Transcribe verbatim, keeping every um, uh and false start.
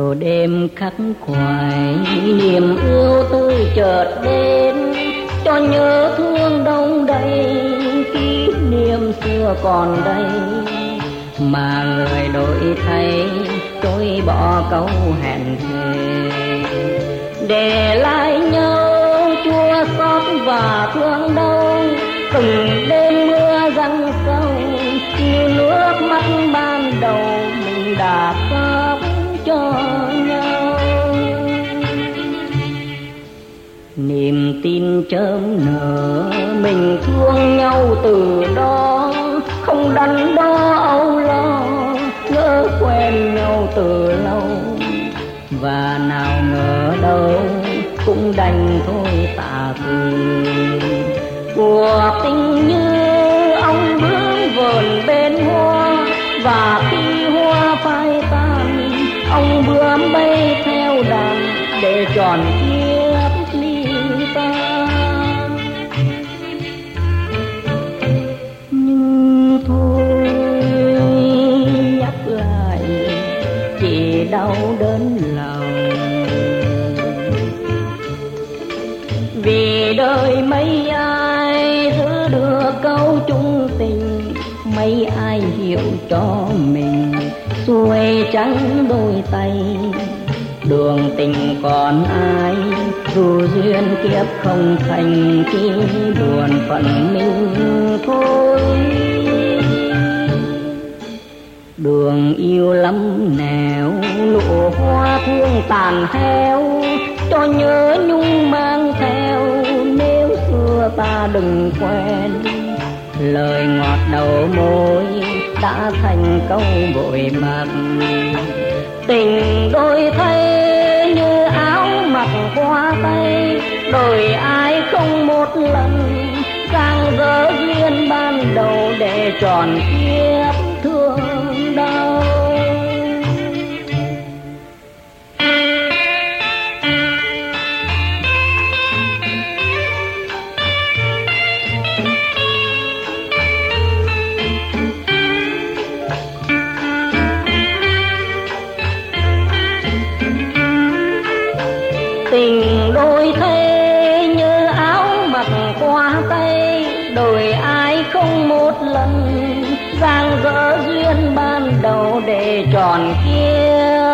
chiều đêm khắc khoải, niềm yêu tư chợt đến, cho nhớ thương đông đầy, kỷ niệm xưa còn đây. Mà người đổi thay, tôi bỏ câu hẹn thề, để lại nhau chua xót và thương đau. Từng đêm mưa giăng sâu, như nước mắt ban đầu mình đã khóc cho nhau. Niềm tin chớm nở, mình thương nhau từ đó, không đắn đo âu lo, ngỡ quen nhau từ lâu. Và nào ngờ đâu cũng đành thôi tạ từ. Cuộc tình như ông bướm vờn bên hoa, và khi hoa phai tan, ông bướm bay theo đàn để tròn kiếp ly tan. Nhưng thôi nhắc lại chỉ đau đớn lòng, vì đời mấy ai giữ được câu chung tình, mấy ai hiểu cho mình xuôi trắng đôi tay. Đường tình còn ai, dù duyên kiếp không thành, chỉ buồn phận mình thôi. Đường yêu lắm nẻo, nụ hoa thương tàn héo, cho nhớ nhung mang theo. Nếu xưa ta đừng quên, lời ngọt đầu môi đã thành câu vội mặc. Tình đôi thay như áo mặc hoa tây, đổi ai không một lần, càng dở duyên ban đầu để tròn kiếp thương đau. Tình đôi thế như áo mặc hoa tây, đổi ai không một lần, giang dở duyên ban đầu để tròn kia